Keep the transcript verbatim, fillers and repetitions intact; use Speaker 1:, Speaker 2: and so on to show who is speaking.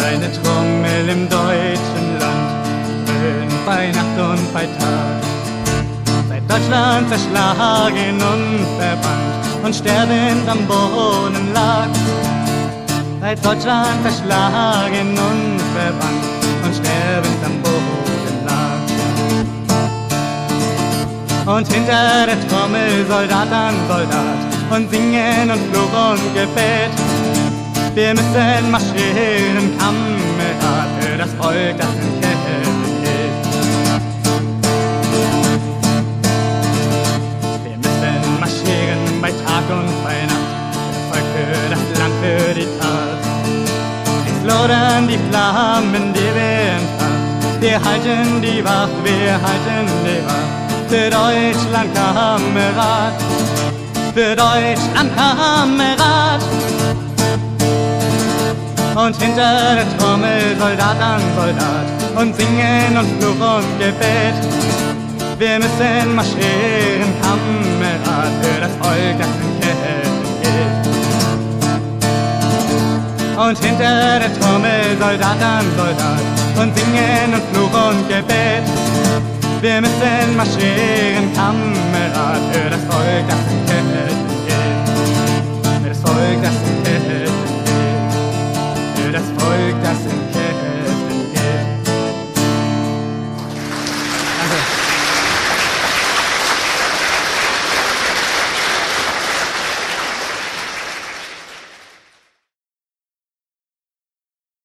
Speaker 1: eine Trommel im deutschen Land, dröhnt bei Nacht und bei Tag. Seit Deutschland zerschlagen und verbannt und sterbend am Boden lag. Seit Deutschland zerschlagen und verbannt und sterbend am Boden lag. Und hinter der Trommel Soldat an Soldat und singen und Fluch und Gebet. Wir müssen marschieren, Kamerad, für das Volk, das in Kämpfen geht. Wir müssen marschieren bei Tag und bei Nacht, für das Volk, für das Land, für die Tat. Es lodern die Flammen, die wir entfacht. Wir halten die Wacht, wir halten die Wacht. Für Deutschland, Kamerad, für Deutschland, Kamerad. Und hinter der Trommel Soldat an Soldat und singen und Fluch und Gebet. Wir müssen marschieren, Kamerad, für das Volk, das in Kämpfen geht. Und hinter der Trommel Soldat an Soldat und singen und Fluch und Gebet. Wir müssen marschieren, Kamerad, für das Volk, das in Kämpfen geht.